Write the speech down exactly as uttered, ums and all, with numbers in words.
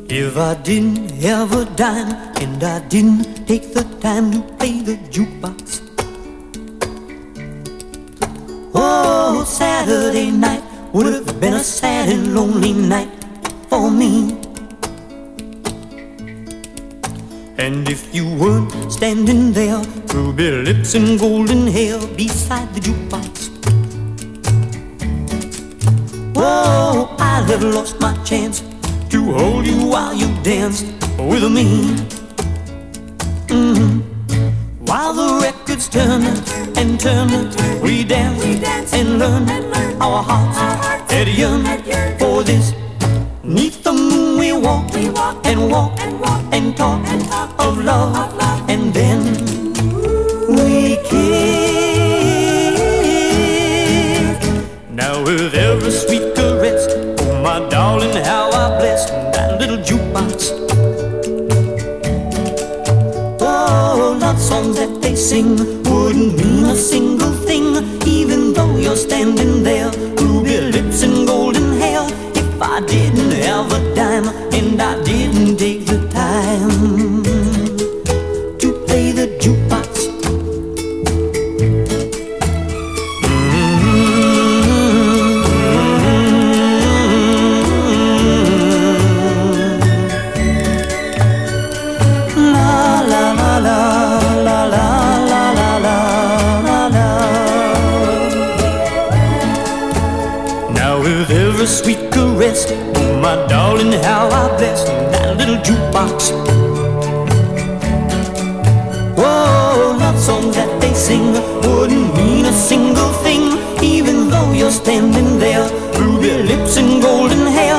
If I didn't have a dime and I didn't take the time to play the jukebox, oh, Saturday night would have been a sad and lonely night for me. And if you weren't standing there, ruby lips and golden hair beside the jukebox, oh, I'd have lost my chance to hold you while you danced with me. Mm-hmm. While the records turn and turn, we dance and learn. Our hearts had yearned for this. Neath the moon we walk and walk and talk of love, and then we kiss. Now with every sweet caress, oh my darling, how I bless that little jukebox. Oh, love songs that they sing wouldn't mean a single thing, even though you're standing there, ruby lips and golden hair. If I didn't have a dime and I didn't take the time to play the jukebox. With every sweet caress, oh my darling, how I bless that little jukebox. Oh, love songs that they sing wouldn't mean a single thing, even though you're standing there, ruby lips and golden hair.